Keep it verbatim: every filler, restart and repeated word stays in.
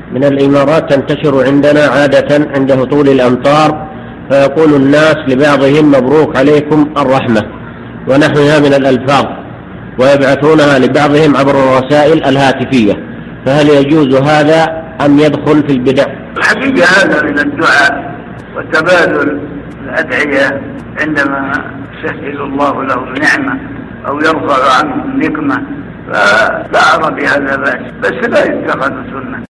من الإمارات تنتشر عندنا عادة عند هطول الأمطار، فيقول الناس لبعضهم مبروك عليكم الرحمة ونحوها من الألفاظ، ويبعثونها لبعضهم عبر الرسائل الهاتفية، فهل يجوز هذا أم يدخل في البدع؟ الحقيقة هذا من الدعاء وتبادل الأدعية عندما يسهل الله له نعمة أو يرفع عنه نقمة، فلا أرى بهذا بأس، بس لا يتخذ سنة.